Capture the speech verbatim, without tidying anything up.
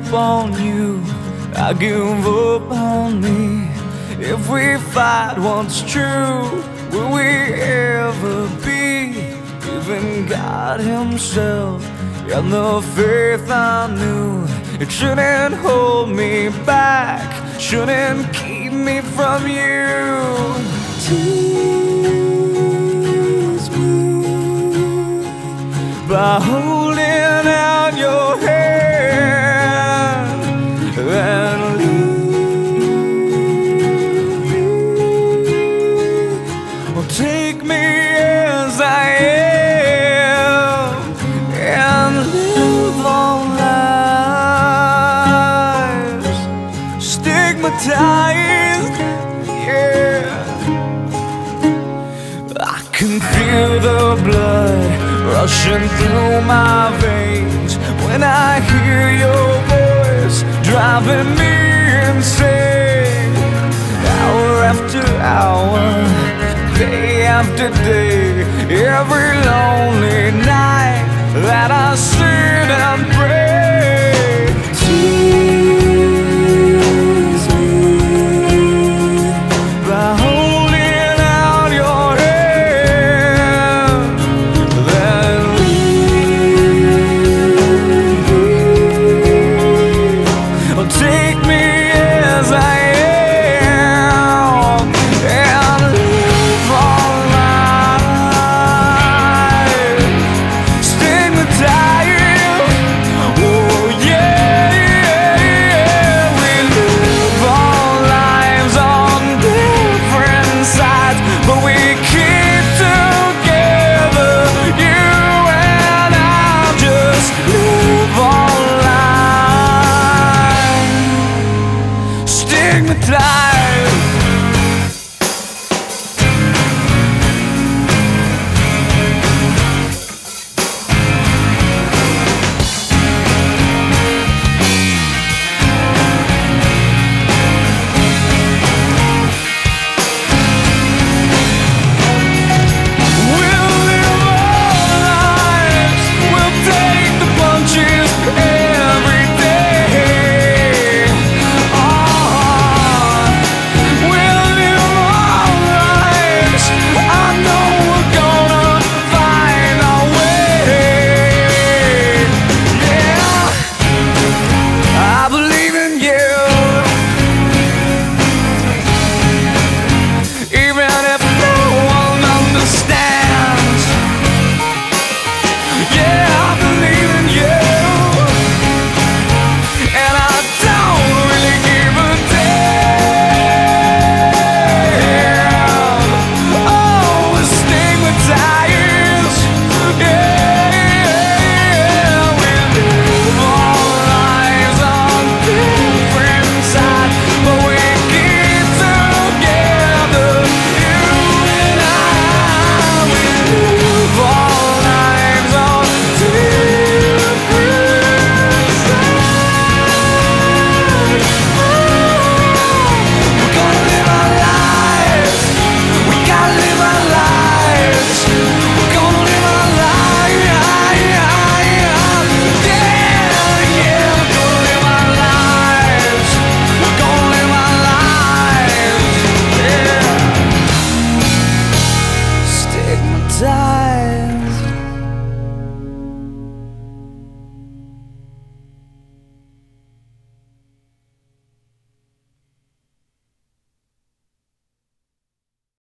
up on you, I give up on me. If we fight, what's true? Will we ever be? Even God himself and the faith I knew, it shouldn't hold me back, shouldn't keep me from you. Tease me by holding out your hand and leave me, or take me as I am and live all lives stigmatized. Yeah, I can feel the blood rushing through my veins when I hear your voice driving me insane. Hour after hour, day after day, every lonely night that I sit and pray.